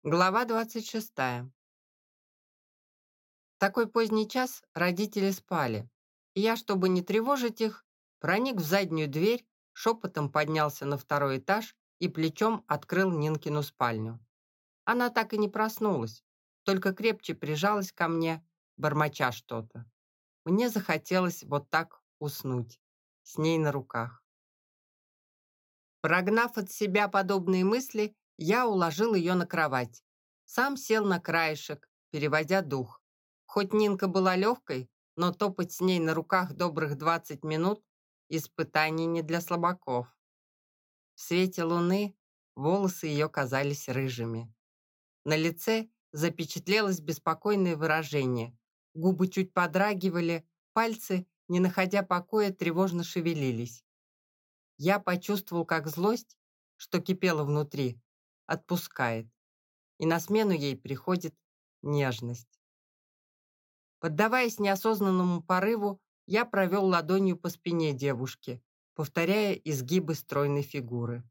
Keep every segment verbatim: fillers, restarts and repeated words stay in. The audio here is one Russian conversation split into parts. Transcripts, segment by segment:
Глава двадцать шестая. В такой поздний час родители спали, и я, чтобы не тревожить их, проник в заднюю дверь, шепотом поднялся на второй этаж и плечом открыл Нинкину спальню. Она так и не проснулась, только крепче прижалась ко мне, бормоча что-то. Мне захотелось вот так уснуть, с ней на руках. Прогнав от себя подобные мысли, я уложил ее на кровать. Сам сел на краешек, переводя дух. Хоть Нинка была легкой, но топать с ней на руках добрых двадцать минут– испытание не для слабаков. В свете луны волосы ее казались рыжими. На лице запечатлелось беспокойное выражение. Губы чуть подрагивали, пальцы, не находя покоя, тревожно шевелились. Я почувствовал, как злость, что кипела внутри, отпускает, и на смену ей приходит нежность. Поддаваясь неосознанному порыву, я провел ладонью по спине девушки, повторяя изгибы стройной фигуры.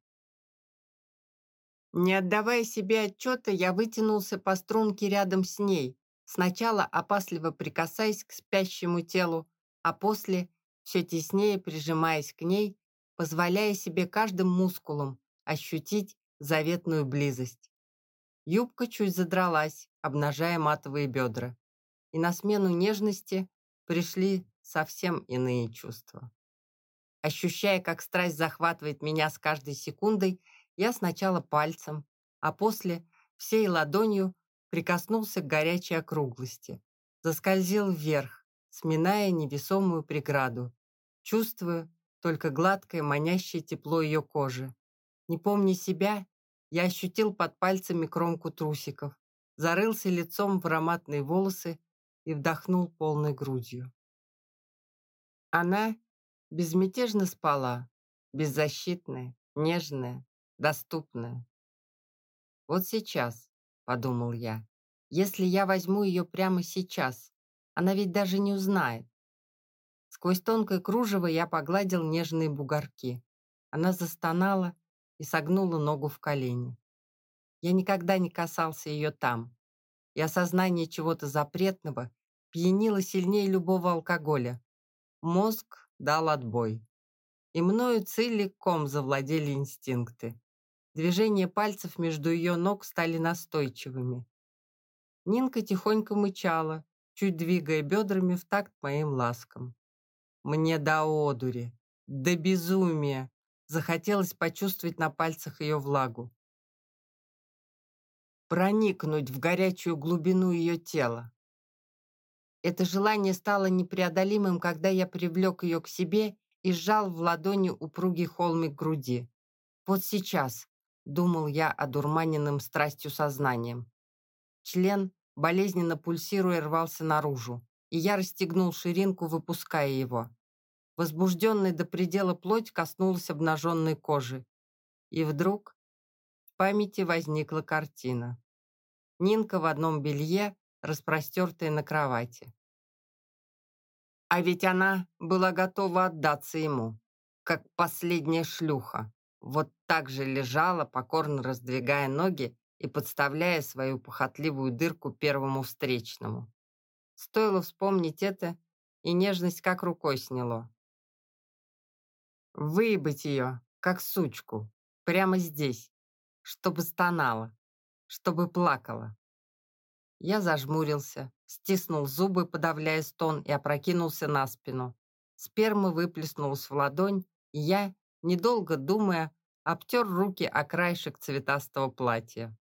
Не отдавая себе отчета, я вытянулся по струнке рядом с ней, сначала опасливо прикасаясь к спящему телу, а после, все теснее прижимаясь к ней, позволяя себе каждым мускулом ощутить заветную близость. Юбка чуть задралась, обнажая матовые бедра, и на смену нежности пришли совсем иные чувства. Ощущая, как страсть захватывает меня с каждой секундой, я сначала пальцем, а после всей ладонью прикоснулся к горячей округлости, заскользил вверх, сминая невесомую преграду, чувствуя только гладкое манящее тепло ее кожи. Не помня себя, я ощутил под пальцами кромку трусиков, зарылся лицом в ароматные волосы и вдохнул полной грудью. Она безмятежно спала, беззащитная, нежная, доступная. «Вот сейчас», — подумал я, — «если я возьму ее прямо сейчас, она ведь даже не узнает». Сквозь тонкое кружево я погладил нежные бугорки. Она застонала и согнула ногу в колени. Я никогда не касался ее там, и осознание чего-то запретного пьянило сильнее любого алкоголя. Мозг дал отбой, и мною целиком завладели инстинкты. Движения пальцев между ее ног стали настойчивыми. Нинка тихонько мычала, чуть двигая бедрами в такт моим ласкам. Мне до одури, до безумия захотелось почувствовать на пальцах ее влагу, проникнуть в горячую глубину ее тела. Это желание стало непреодолимым, когда я привлек ее к себе и сжал в ладони упругий холмик груди. Вот сейчас, думал я одурманенным страстью сознанием. Член, болезненно пульсируя, рвался наружу, и я расстегнул ширинку, выпуская его. Возбужденная до предела плоть коснулась обнаженной кожи. И вдруг в памяти возникла картина. Нинка в одном белье, распростертая на кровати. А ведь она была готова отдаться ему, как последняя шлюха. Вот так же лежала, покорно раздвигая ноги и подставляя свою похотливую дырку первому встречному. Стоило вспомнить это, и нежность как рукой сняло. Выебать ее, как сучку, прямо здесь, чтобы стонала, чтобы плакала. Я зажмурился, стиснул зубы, подавляя стон, и опрокинулся на спину. Сперма выплеснулась в ладонь, и я, недолго думая, обтер руки о краешек цветастого платья.